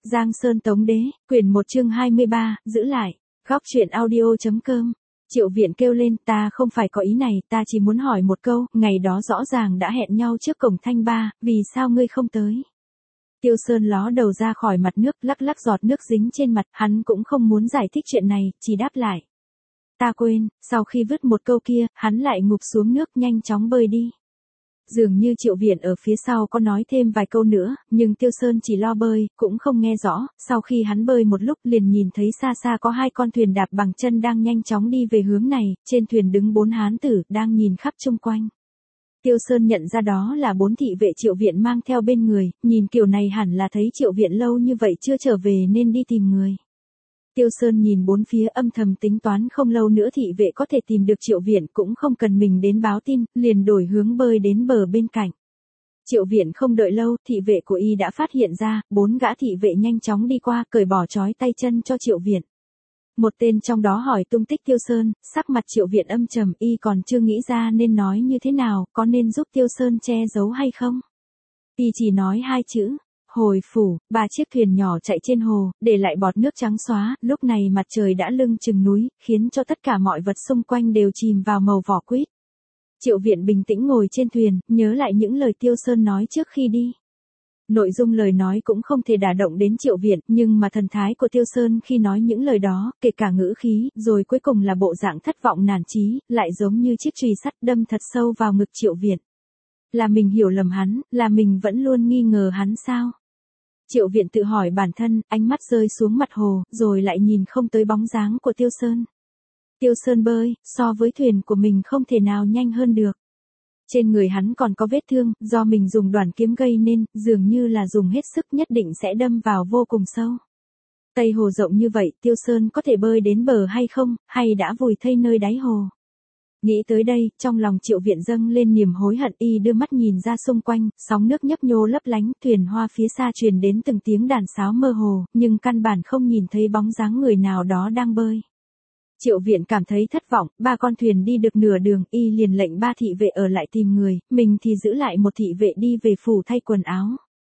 Giang Sơn Tống Đế, quyển 1 chương 23, giữ lại. Góc truyện audio.com. Triệu Viện kêu lên, ta không phải có ý này, ta chỉ muốn hỏi một câu, ngày đó rõ ràng đã hẹn nhau trước cổng Thanh Ba, vì sao ngươi không tới? Tiêu Sơn ló đầu ra khỏi mặt nước, lắc lắc giọt nước dính trên mặt, hắn cũng không muốn giải thích chuyện này, chỉ đáp lại. Ta quên, sau khi vứt một câu kia, hắn lại ngụp xuống nước nhanh chóng bơi đi. Dường như Triệu Viện ở phía sau có nói thêm vài câu nữa, nhưng Tiêu Sơn chỉ lo bơi, cũng không nghe rõ, sau khi hắn bơi một lúc liền nhìn thấy xa xa có hai con thuyền đạp bằng chân đang nhanh chóng đi về hướng này, trên thuyền đứng 4 hán tử, đang nhìn khắp chung quanh. Tiêu Sơn nhận ra đó là 4 thị vệ Triệu Viện mang theo bên người, nhìn kiểu này hẳn là thấy Triệu Viện lâu như vậy chưa trở về nên đi tìm người. Tiêu Sơn nhìn bốn phía âm thầm tính toán không lâu nữa thị vệ có thể tìm được Triệu Viện cũng không cần mình đến báo tin, liền đổi hướng bơi đến bờ bên cạnh. Triệu Viện không đợi lâu, thị vệ của y đã phát hiện ra, 4 gã thị vệ nhanh chóng đi qua, cởi bỏ trói tay chân cho Triệu Viện. Một tên trong đó hỏi tung tích Tiêu Sơn, sắc mặt Triệu Viện âm trầm, y còn chưa nghĩ ra nên nói như thế nào, có nên giúp Tiêu Sơn che giấu hay không. Y chỉ nói 2 chữ. Hồi phủ, 3 chiếc thuyền nhỏ chạy trên hồ, để lại bọt nước trắng xóa, lúc này mặt trời đã lưng chừng núi, khiến cho tất cả mọi vật xung quanh đều chìm vào màu vỏ quýt. Triệu Viện bình tĩnh ngồi trên thuyền, nhớ lại những lời Tiêu Sơn nói trước khi đi. Nội dung lời nói cũng không thể đả động đến Triệu Viện, nhưng mà thần thái của Tiêu Sơn khi nói những lời đó, kể cả ngữ khí, rồi cuối cùng là bộ dạng thất vọng nản chí, lại giống như chiếc chùy sắt đâm thật sâu vào ngực Triệu Viện. Là mình hiểu lầm hắn, là mình vẫn luôn nghi ngờ hắn sao? Triệu Viện tự hỏi bản thân, ánh mắt rơi xuống mặt hồ, rồi lại nhìn không tới bóng dáng của Tiêu Sơn. Tiêu Sơn bơi, so với thuyền của mình không thể nào nhanh hơn được. Trên người hắn còn có vết thương, do mình dùng đoản kiếm gây nên, dường như là dùng hết sức nhất định sẽ đâm vào vô cùng sâu. Tây hồ rộng như vậy, Tiêu Sơn có thể bơi đến bờ hay không, hay đã vùi thây nơi đáy hồ? Nghĩ tới đây, trong lòng Triệu Viện dâng lên niềm hối hận, y đưa mắt nhìn ra xung quanh, sóng nước nhấp nhô lấp lánh, thuyền hoa phía xa truyền đến từng tiếng đàn sáo mơ hồ, nhưng căn bản không nhìn thấy bóng dáng người nào đó đang bơi. Triệu Viện cảm thấy thất vọng, 3 con thuyền đi được nửa đường, y liền lệnh 3 thị vệ ở lại tìm người, mình thì giữ lại một thị vệ đi về phủ thay quần áo.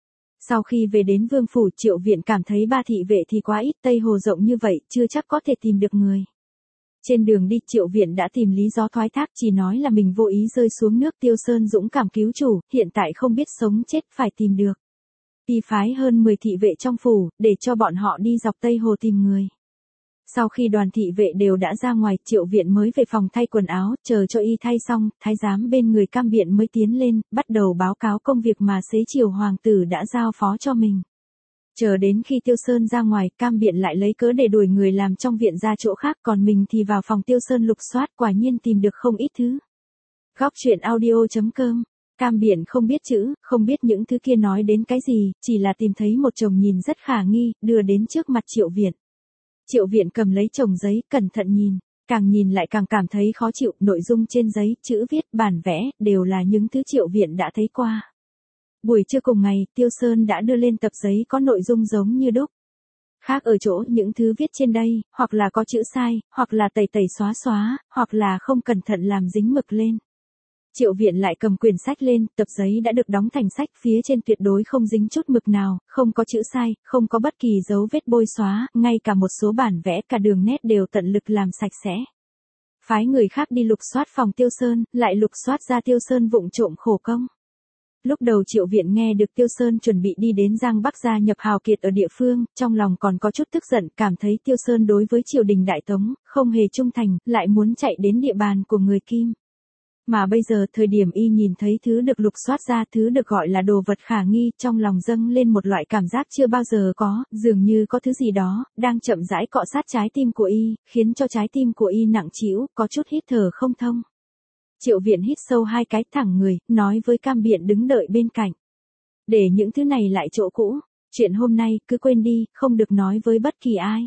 Sau khi về đến vương phủ, Triệu Viện cảm thấy 3 thị vệ thì quá ít, Tây hồ rộng như vậy, chưa chắc có thể tìm được người. Trên đường đi, Triệu Viện đã tìm lý do thoái thác, chỉ nói là mình vô ý rơi xuống nước, Tiêu Sơn dũng cảm cứu chủ, hiện tại không biết sống chết phải tìm được. Y phái hơn 10 thị vệ trong phủ, để cho bọn họ đi dọc Tây hồ tìm người. Sau khi đoàn thị vệ đều đã ra ngoài, Triệu Viện mới về phòng thay quần áo, chờ cho y thay xong, thái giám bên người Cam Biện mới tiến lên, bắt đầu báo cáo công việc mà xế chiều hoàng tử đã giao phó cho mình. Chờ đến khi Tiêu Sơn ra ngoài, Cam Biện lại lấy cớ để đuổi người làm trong viện ra chỗ khác, còn mình thì vào phòng Tiêu Sơn lục soát, quả nhiên tìm được không ít thứ. Góc truyện audio.com. Cam Biện không biết chữ, không biết những thứ kia nói đến cái gì, chỉ là tìm thấy một chồng nhìn rất khả nghi, đưa đến trước mặt Triệu Viện. Triệu Viện cầm lấy chồng giấy, cẩn thận nhìn, càng nhìn lại càng cảm thấy khó chịu, nội dung trên giấy, chữ viết, bản vẽ, đều là những thứ Triệu Viện đã thấy qua. Buổi trưa cùng ngày, Tiêu Sơn đã đưa lên tập giấy có nội dung giống như đúc. Khác ở chỗ những thứ viết trên đây, hoặc là có chữ sai, hoặc là tẩy tẩy xóa xóa, hoặc là không cẩn thận làm dính mực lên. Triệu Viện lại cầm quyển sách lên, tập giấy đã được đóng thành sách, phía trên tuyệt đối không dính chút mực nào, không có chữ sai, không có bất kỳ dấu vết bôi xóa, ngay cả một số bản vẽ cả đường nét đều tận lực làm sạch sẽ. Phái người khác đi lục soát phòng Tiêu Sơn, lại lục soát ra Tiêu Sơn vụng trộm khổ công. Lúc đầu Triệu Viện nghe được Tiêu Sơn chuẩn bị đi đến Giang Bắc gia nhập hào kiệt ở địa phương, trong lòng còn có chút tức giận, cảm thấy Tiêu Sơn đối với triều đình Đại Tống, không hề trung thành, lại muốn chạy đến địa bàn của người Kim. Mà bây giờ, thời điểm y nhìn thấy thứ được lục soát ra, thứ được gọi là đồ vật khả nghi, trong lòng dâng lên một loại cảm giác chưa bao giờ có, dường như có thứ gì đó, đang chậm rãi cọ sát trái tim của y, khiến cho trái tim của y nặng trĩu, có chút hít thở không thông. Triệu Viện hít sâu 2 cái, thẳng người, nói với Cam Biện đứng đợi bên cạnh. Để những thứ này lại chỗ cũ, chuyện hôm nay cứ quên đi, không được nói với bất kỳ ai.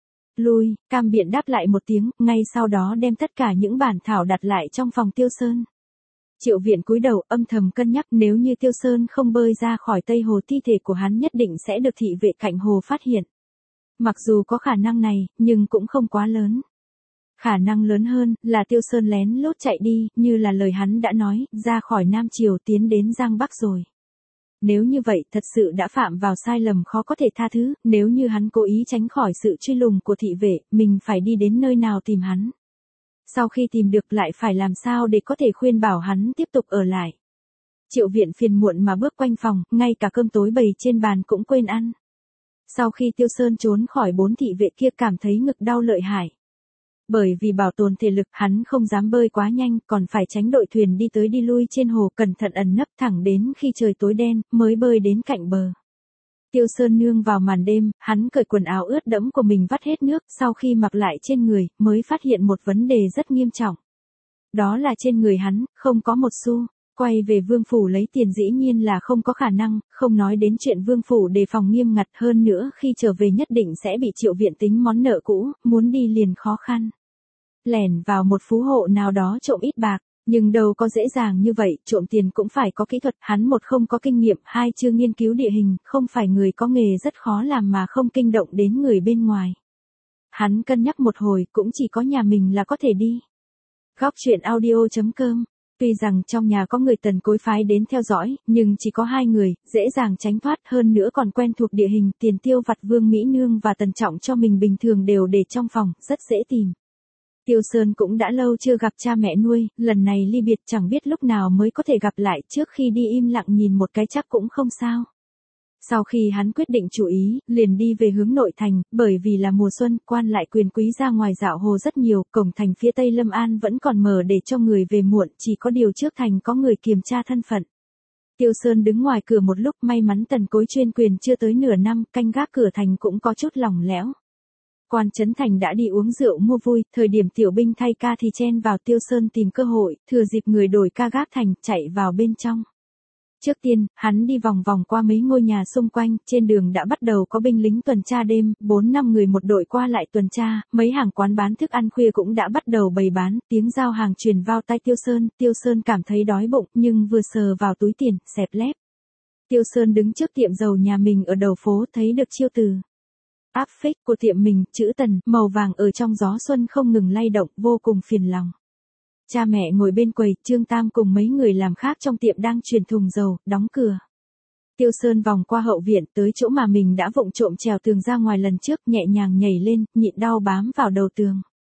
Lui, Cam Biện đáp lại một tiếng, ngay sau đó đem tất cả những bản thảo đặt lại trong phòng Tiêu Sơn. Triệu Viện cúi đầu âm thầm cân nhắc, nếu như Tiêu Sơn không bơi ra khỏi Tây hồ, thi thể của hắn nhất định sẽ được thị vệ cạnh hồ phát hiện. Mặc dù có khả năng này, nhưng cũng không quá lớn. Khả năng lớn hơn là Tiêu Sơn lén lút chạy đi, như là lời hắn đã nói, ra khỏi Nam Triều tiến đến Giang Bắc rồi. Nếu như vậy thật sự đã phạm vào sai lầm khó có thể tha thứ, nếu như hắn cố ý tránh khỏi sự truy lùng của thị vệ, mình phải đi đến nơi nào tìm hắn. Sau khi tìm được lại phải làm sao để có thể khuyên bảo hắn tiếp tục ở lại. Triệu Viện phiền muộn mà bước quanh phòng, ngay cả cơm tối bày trên bàn cũng quên ăn. Sau khi Tiêu Sơn trốn khỏi 4 thị vệ kia cảm thấy ngực đau lợi hại. Bởi vì bảo tồn thể lực hắn không dám bơi quá nhanh, còn phải tránh đội thuyền đi tới đi lui trên hồ, cẩn thận ẩn nấp thẳng đến khi trời tối đen mới bơi đến cạnh bờ. Tiêu Sơn nương vào màn đêm, hắn cởi quần áo ướt đẫm của mình vắt hết nước, sau khi mặc lại trên người, mới phát hiện một vấn đề rất nghiêm trọng. Đó là trên người hắn, không có một xu. Quay về vương phủ lấy tiền dĩ nhiên là không có khả năng, không nói đến chuyện vương phủ đề phòng nghiêm ngặt, hơn nữa khi trở về nhất định sẽ bị Triệu Viện tính món nợ cũ, muốn đi liền khó khăn. Lẻn vào một phú hộ nào đó trộm ít bạc, nhưng đâu có dễ dàng như vậy, trộm tiền cũng phải có kỹ thuật, hắn một không có kinh nghiệm, hai chưa nghiên cứu địa hình, không phải người có nghề rất khó làm mà không kinh động đến người bên ngoài. Hắn cân nhắc một hồi, cũng chỉ có nhà mình là có thể đi. Góc truyện audio.com. Tuy rằng trong nhà có người Tần cối phái đến theo dõi, nhưng chỉ có 2 người, dễ dàng tránh thoát, hơn nữa còn quen thuộc địa hình, tiền tiêu vặt Vương Mỹ Nương và Tần Trọng cho mình bình thường đều để trong phòng, rất dễ tìm. Tiêu Sơn cũng đã lâu chưa gặp cha mẹ nuôi, lần này ly biệt chẳng biết lúc nào mới có thể gặp lại, trước khi đi im lặng nhìn một cái chắc cũng không sao. Sau khi hắn quyết định chủ ý, liền đi về hướng nội thành, bởi vì là mùa xuân, quan lại quyền quý ra ngoài dạo hồ rất nhiều, cổng thành phía tây Lâm An vẫn còn mở để cho người về muộn, chỉ có điều trước thành có người kiểm tra thân phận. Tiêu Sơn đứng ngoài cửa một lúc, may mắn Tần cối chuyên quyền chưa tới nửa năm, canh gác cửa thành cũng có chút lỏng lẽo. Quan trấn thành đã đi uống rượu mua vui, thời điểm tiểu binh thay ca thì chen vào, Tiêu Sơn tìm cơ hội, thừa dịp người đổi ca gác thành, chạy vào bên trong. Trước tiên, hắn đi vòng vòng qua mấy ngôi nhà xung quanh, trên đường đã bắt đầu có binh lính tuần tra đêm, 4-5 người một đội qua lại tuần tra, mấy hàng quán bán thức ăn khuya cũng đã bắt đầu bày bán, tiếng giao hàng truyền vào tai Tiêu Sơn cảm thấy đói bụng, nhưng vừa sờ vào túi tiền, xẹp lép. Tiêu Sơn đứng trước tiệm dầu nhà mình ở đầu phố, thấy được chiêu từ áp phích của tiệm mình, chữ Tần, màu vàng ở trong gió xuân không ngừng lay động, vô cùng phiền lòng. Cha mẹ ngồi bên quầy, Trương Tam cùng mấy người làm khác trong tiệm đang chuyển thùng dầu, đóng cửa. Tiêu Sơn vòng qua hậu viện tới chỗ mà mình đã vụng trộm trèo tường ra ngoài lần trước, nhẹ nhàng nhảy lên, nhịn đau bám vào đầu tường.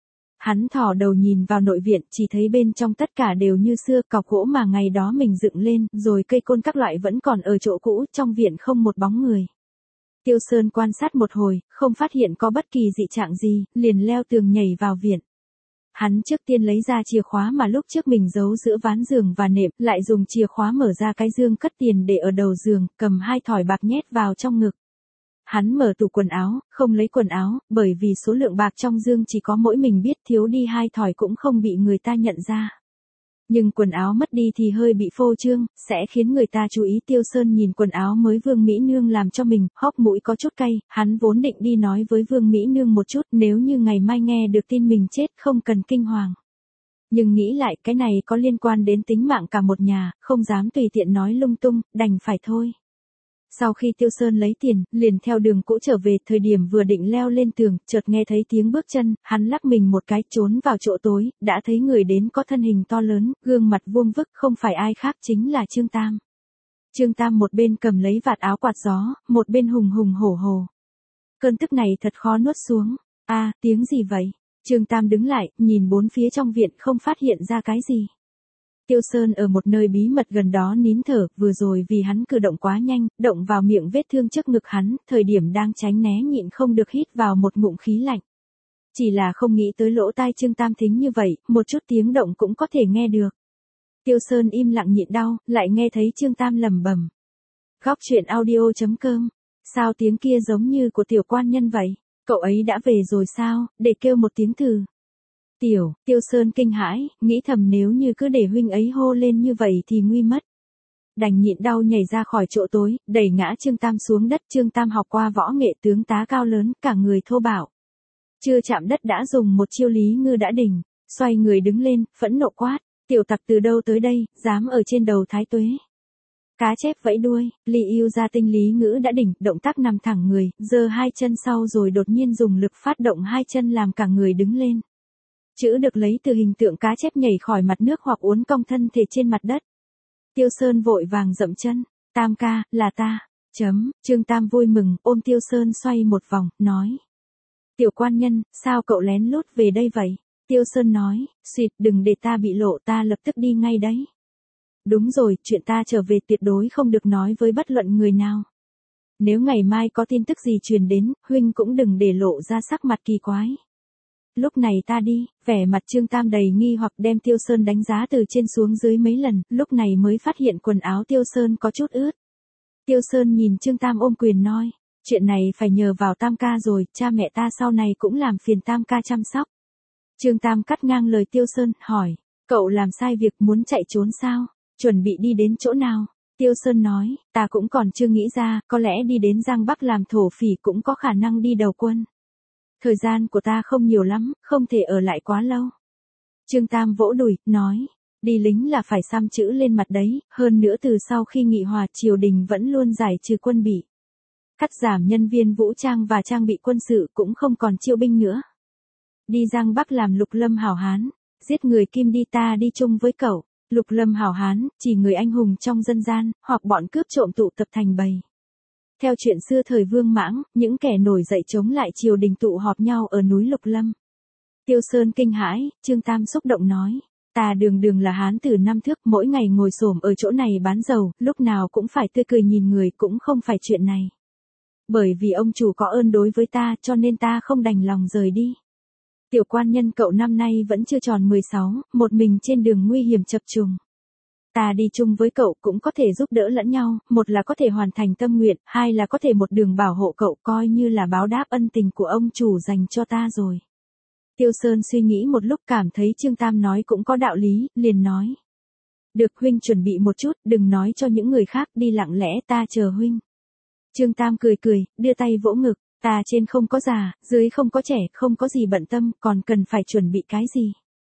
Hắn thò đầu nhìn vào nội viện, chỉ thấy bên trong tất cả đều như xưa, cọc gỗ mà ngày đó mình dựng lên, rồi cây côn các loại vẫn còn ở chỗ cũ, trong viện không một bóng người. Tiêu Sơn quan sát một hồi, không phát hiện có bất kỳ dị trạng gì, liền leo tường nhảy vào viện. Hắn trước tiên lấy ra chìa khóa mà lúc trước mình giấu giữa ván giường và nệm, lại dùng chìa khóa mở ra cái dương cất tiền để ở đầu giường, cầm 2 thỏi bạc nhét vào trong ngực. Hắn mở tủ quần áo, không lấy quần áo, bởi vì số lượng bạc trong dương chỉ có mỗi mình biết, thiếu đi 2 thỏi cũng không bị người ta nhận ra. Nhưng quần áo mất đi thì hơi bị phô trương, sẽ khiến người ta chú ý. Tiêu Sơn nhìn quần áo mới Vương Mỹ Nương làm cho mình, hốc mũi có chút cay, hắn vốn định đi nói với Vương Mỹ Nương một chút, nếu như ngày mai nghe được tin mình chết không cần kinh hoàng. Nhưng nghĩ lại cái này có liên quan đến tính mạng cả một nhà, không dám tùy tiện nói lung tung, đành phải thôi. Sau khi Tiêu Sơn lấy tiền, liền theo đường cũ trở về, thời điểm vừa định leo lên tường, chợt nghe thấy tiếng bước chân, hắn lắc mình một cái trốn vào chỗ tối, đã thấy người đến có thân hình to lớn, gương mặt vuông vức, không phải ai khác chính là Trương Tam. Trương Tam một bên cầm lấy vạt áo quạt gió, một bên hùng hùng hổ hổ. Cơn tức này thật khó nuốt xuống. Tiếng gì vậy? Trương Tam đứng lại, nhìn bốn phía trong viện không phát hiện ra cái gì. Tiêu Sơn ở một nơi bí mật gần đó nín thở, vừa rồi vì hắn cử động quá nhanh, động vào miệng vết thương trước ngực hắn, thời điểm đang tránh né nhịn không được hít vào một ngụm khí lạnh. Chỉ là không nghĩ tới lỗ tai Trương Tam thính như vậy, một chút tiếng động cũng có thể nghe được. Tiêu Sơn im lặng nhịn đau, lại nghe thấy Trương Tam lẩm bẩm. Góc truyện audio.com. Sao tiếng kia giống như của tiểu quan nhân vậy? Cậu ấy đã về rồi sao, để kêu một tiếng thử. Tiêu Sơn kinh hãi, nghĩ thầm nếu như cứ để huynh ấy hô lên như vậy thì nguy mất. Đành nhịn đau nhảy ra khỏi chỗ tối, đẩy ngã Trương Tam xuống đất. Trương Tam học qua võ nghệ tướng tá cao lớn, cả người thô bạo. Chưa chạm đất đã dùng một chiêu Lý Ngư đã đỉnh, xoay người đứng lên, phẫn nộ quát. Tiểu tặc từ đâu tới đây, dám ở trên đầu Thái Tuế. Cá chép vẫy đuôi, Lý yêu ra tinh Lý Ngữ đã đỉnh, động tác nằm thẳng người, giơ 2 chân sau rồi đột nhiên dùng lực phát động 2 chân làm cả người đứng lên. Chữ được lấy từ hình tượng cá chép nhảy khỏi mặt nước hoặc uốn cong thân thể trên mặt đất. Tiêu Sơn vội vàng dậm chân, Tam ca, là ta. Trương Tam vui mừng, ôm Tiêu Sơn xoay một vòng, nói. Tiểu quan nhân, sao cậu lén lút về đây vậy? Tiêu Sơn nói, xuyệt, đừng để ta bị lộ, ta lập tức đi ngay đấy. Đúng rồi, chuyện ta trở về tuyệt đối không được nói với bất luận người nào. Nếu ngày mai có tin tức gì truyền đến, huynh cũng đừng để lộ ra sắc mặt kỳ quái. Lúc này ta đi, vẻ mặt Trương Tam đầy nghi hoặc đem Tiêu Sơn đánh giá từ trên xuống dưới mấy lần, lúc này mới phát hiện quần áo Tiêu Sơn có chút ướt. Tiêu Sơn nhìn Trương Tam ôm quyền nói, chuyện này phải nhờ vào Tam ca rồi, cha mẹ ta sau này cũng làm phiền Tam ca chăm sóc. Trương Tam cắt ngang lời Tiêu Sơn, hỏi, cậu làm sai việc muốn chạy trốn sao? Chuẩn bị đi đến chỗ nào? Tiêu Sơn nói, ta cũng còn chưa nghĩ ra, có lẽ đi đến Giang Bắc làm thổ phỉ cũng có khả năng đi đầu quân. Thời gian của ta không nhiều lắm, không thể ở lại quá lâu. Trương Tam vỗ đùi, nói, đi lính là phải xăm chữ lên mặt đấy, hơn nữa từ sau khi nghị hòa triều đình vẫn luôn giải trừ quân bị. Cắt giảm nhân viên vũ trang và trang bị quân sự cũng không còn chiêu binh nữa. Đi Giang Bắc làm lục lâm hảo hán, giết người kim đi, ta đi chung với cậu. Lục lâm hảo hán, chỉ người anh hùng trong dân gian, hoặc bọn cướp trộm tụ tập thành bầy. Theo chuyện xưa thời Vương Mãng, những kẻ nổi dậy chống lại triều đình tụ họp nhau ở núi Lục Lâm. Tiêu Sơn kinh hãi, Trương Tam xúc động nói, ta đường là hán tử năm thước, mỗi ngày ngồi xổm ở chỗ này bán dầu, lúc nào cũng phải tươi cười nhìn người, cũng không phải chuyện này. Bởi vì ông chủ có ơn đối với ta, cho nên ta không đành lòng rời đi. Tiểu quan nhân, cậu năm nay vẫn chưa tròn 16, một mình trên đường nguy hiểm chập trùng. Ta đi chung với cậu cũng có thể giúp đỡ lẫn nhau, một là có thể hoàn thành tâm nguyện, hai là có thể một đường bảo hộ cậu, coi như là báo đáp ân tình của ông chủ dành cho ta rồi. Tiêu Sơn suy nghĩ một lúc, cảm thấy Trương Tam nói cũng có đạo lý, liền nói. Được, huynh chuẩn bị một chút, đừng nói cho những người khác, đi lặng lẽ, ta chờ huynh. Trương Tam cười, đưa tay vỗ ngực, ta trên không có già, dưới không có trẻ, không có gì bận tâm, còn cần phải chuẩn bị cái gì.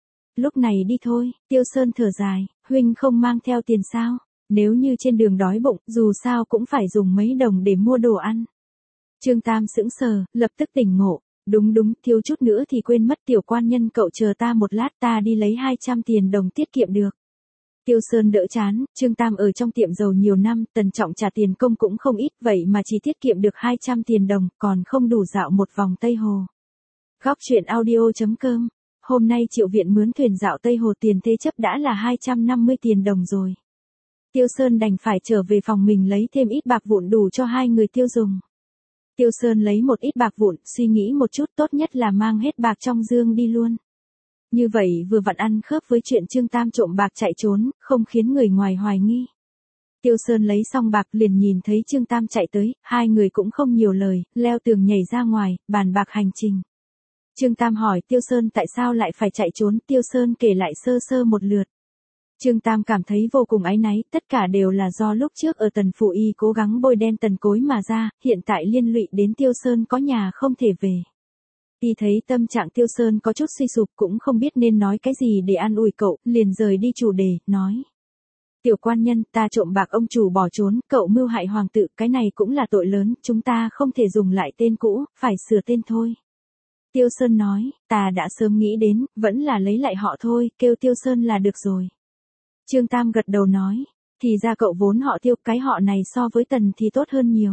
Lúc này đi thôi. Tiêu Sơn thở dài, huynh không mang theo tiền sao? Nếu như trên đường đói bụng, dù sao cũng phải dùng mấy đồng để mua đồ ăn. Trương Tam sững sờ, lập tức tỉnh ngộ. Đúng, thiếu chút nữa thì quên mất, tiểu quan nhân, cậu chờ ta một lát, ta đi lấy 200 tiền đồng tiết kiệm được. Tiêu Sơn đỡ chán, Trương Tam ở trong tiệm dầu nhiều năm, Tần Trọng trả tiền công cũng không ít, vậy mà chỉ tiết kiệm được 200 tiền đồng, còn không đủ dạo một vòng Tây Hồ. Góc truyện audio.com. Hôm nay Triệu Viện mướn thuyền dạo Tây Hồ, tiền thế chấp đã là 250 tiền đồng rồi. Tiêu Sơn đành phải trở về phòng mình lấy thêm ít bạc vụn đủ cho hai người tiêu dùng. Tiêu Sơn lấy một ít bạc vụn, suy nghĩ một chút, tốt nhất là mang hết bạc trong dương đi luôn. Như vậy vừa vặn ăn khớp với chuyện Trương Tam trộm bạc chạy trốn, không khiến người ngoài hoài nghi. Tiêu Sơn lấy xong bạc liền nhìn thấy Trương Tam chạy tới, hai người cũng không nhiều lời, leo tường nhảy ra ngoài, bàn bạc hành trình. Trương Tam hỏi Tiêu Sơn tại sao lại phải chạy trốn, Tiêu Sơn kể lại sơ một lượt. Trương Tam cảm thấy vô cùng áy náy, tất cả đều là do lúc trước ở Tần Phủ y cố gắng bôi đen Tần Cối mà ra, hiện tại liên lụy đến Tiêu Sơn có nhà không thể về. Y thấy tâm trạng Tiêu Sơn có chút suy sụp, cũng không biết nên nói cái gì để an ủi cậu, liền rời đi chủ đề, nói. Tiểu quan nhân, ta trộm bạc ông chủ bỏ trốn, cậu mưu hại hoàng tử, cái này cũng là tội lớn, chúng ta không thể dùng lại tên cũ, phải sửa tên thôi. Tiêu Sơn nói, ta đã sớm nghĩ đến, vẫn là lấy lại họ thôi, kêu Tiêu Sơn là được rồi. Trương Tam gật đầu nói, thì ra cậu vốn họ Tiêu, cái họ này so với Tần thì tốt hơn nhiều.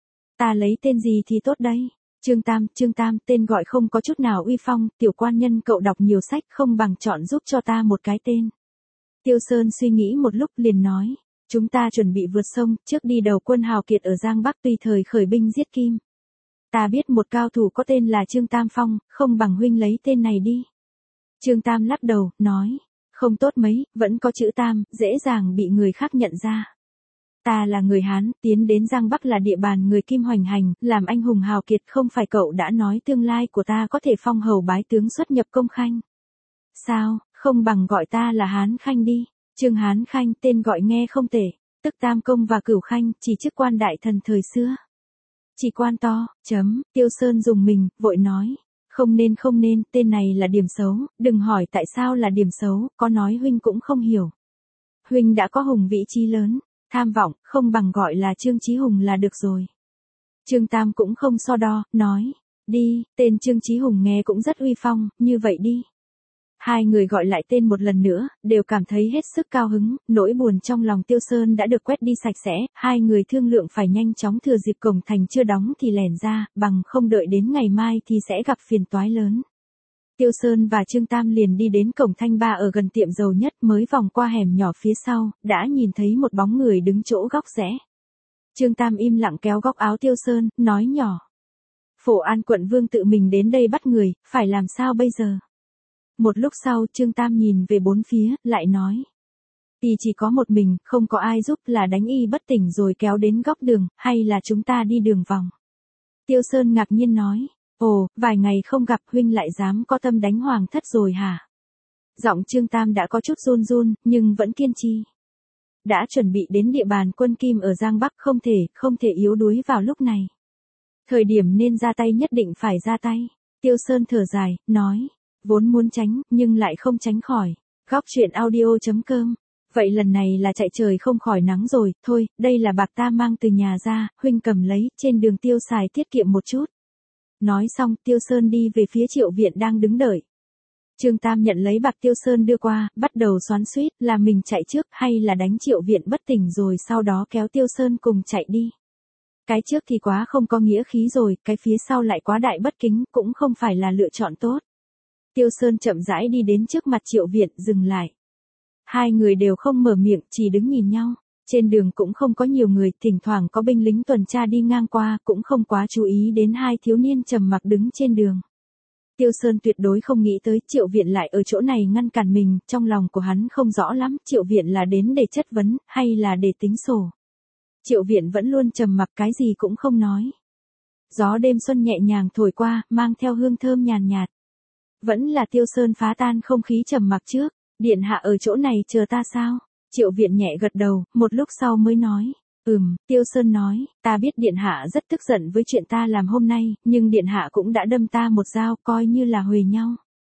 Ta lấy tên gì thì tốt đây? Trương Tam, tên gọi không có chút nào uy phong, tiểu quan nhân cậu đọc nhiều sách, không bằng chọn giúp cho ta một cái tên. Tiêu Sơn suy nghĩ một lúc liền nói, chúng ta chuẩn bị vượt sông, trước đi đầu quân hào kiệt ở Giang Bắc, tùy thời khởi binh giết Kim. Ta biết một cao thủ có tên là Trương Tam Phong, không bằng huynh lấy tên này đi. Trương Tam lắc đầu, nói, không tốt mấy, vẫn có chữ Tam, dễ dàng bị người khác nhận ra. Ta là người Hán, tiến đến Giang Bắc là địa bàn người Kim hoành hành, làm anh hùng hào kiệt, không phải cậu đã nói tương lai của ta có thể phong hầu bái tướng xuất nhập công khanh. Sao, không bằng gọi ta là Hán Khanh đi. Trương Hán Khanh, tên gọi nghe không tệ, tức Tam Công và Cửu Khanh, chỉ chức quan đại thần thời xưa. Chỉ quan to, Tiêu Sơn dùng mình, vội nói. Không nên, tên này là điểm xấu, đừng hỏi tại sao là điểm xấu, có nói huynh cũng không hiểu. Huynh đã có hùng vĩ chí lớn, tham vọng, không bằng gọi là Trương Chí Hùng là được rồi. Trương Tam cũng không so đo, nói, đi, tên Trương Chí Hùng nghe cũng rất uy phong, như vậy đi. Hai người gọi lại tên một lần nữa, đều cảm thấy hết sức cao hứng, nỗi buồn trong lòng Tiêu Sơn đã được quét đi sạch sẽ, hai người thương lượng phải nhanh chóng thừa dịp cổng thành chưa đóng thì lẻn ra, bằng không đợi đến ngày mai thì sẽ gặp phiền toái lớn. Tiêu Sơn và Trương Tam liền đi đến cổng Thanh Ba ở gần tiệm dầu nhất, mới vòng qua hẻm nhỏ phía sau, đã nhìn thấy một bóng người đứng chỗ góc rẽ. Trương Tam im lặng kéo góc áo Tiêu Sơn, nói nhỏ. Phổ An quận vương tự mình đến đây bắt người, phải làm sao bây giờ? Một lúc sau Trương Tam nhìn về bốn phía, lại nói. Y chỉ có một mình, không có ai giúp, là đánh y bất tỉnh rồi kéo đến góc đường, hay là chúng ta đi đường vòng? Tiêu Sơn ngạc nhiên nói. Ồ, vài ngày không gặp huynh lại dám có tâm đánh hoàng thất rồi hả? Giọng Trương Tam đã có chút run run, nhưng vẫn kiên trì. Đã chuẩn bị đến địa bàn quân Kim ở Giang Bắc, không thể yếu đuối vào lúc này. Thời điểm nên ra tay nhất định phải ra tay. Tiêu Sơn thở dài, nói. Vốn muốn tránh, nhưng lại không tránh khỏi. Góc chuyện audio.com. Vậy lần này là chạy trời không khỏi nắng rồi, thôi, đây là bạc ta mang từ nhà ra, huynh cầm lấy, trên đường tiêu xài tiết kiệm một chút. Nói xong, Tiêu Sơn đi về phía Triệu Viện đang đứng đợi. Trương Tam nhận lấy bạc Tiêu Sơn đưa qua, bắt đầu xoắn xuýt, là mình chạy trước hay là đánh Triệu Viện bất tỉnh rồi sau đó kéo Tiêu Sơn cùng chạy đi. Cái trước thì quá không có nghĩa khí rồi, cái phía sau lại quá đại bất kính, cũng không phải là lựa chọn tốt. Tiêu Sơn chậm rãi đi đến trước mặt Triệu Viện, dừng lại. Hai người đều không mở miệng, chỉ đứng nhìn nhau. Trên đường cũng không có nhiều người, thỉnh thoảng có binh lính tuần tra đi ngang qua, cũng không quá chú ý đến hai thiếu niên trầm mặc đứng trên đường. Tiêu Sơn tuyệt đối không nghĩ tới Triệu Viện lại ở chỗ này ngăn cản mình, trong lòng của hắn không rõ lắm, Triệu Viện là đến để chất vấn, hay là để tính sổ. Triệu Viện vẫn luôn trầm mặc, cái gì cũng không nói. Gió đêm xuân nhẹ nhàng thổi qua, mang theo hương thơm nhàn nhạt. Vẫn là Tiêu Sơn phá tan không khí trầm mặc trước. Điện hạ ở chỗ này chờ ta sao? Triệu Viện nhẹ gật đầu, một lúc sau mới nói. Tiêu Sơn nói, ta biết Điện hạ rất tức giận với chuyện ta làm hôm nay, nhưng Điện hạ cũng đã đâm ta một dao, coi như là huề nhau.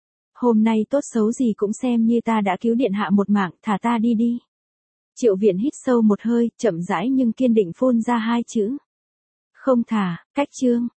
Hôm nay tốt xấu gì cũng xem như ta đã cứu Điện hạ một mạng, thả ta đi đi. Triệu Viện hít sâu một hơi, chậm rãi nhưng kiên định phun ra hai chữ. Không thả, cách chương.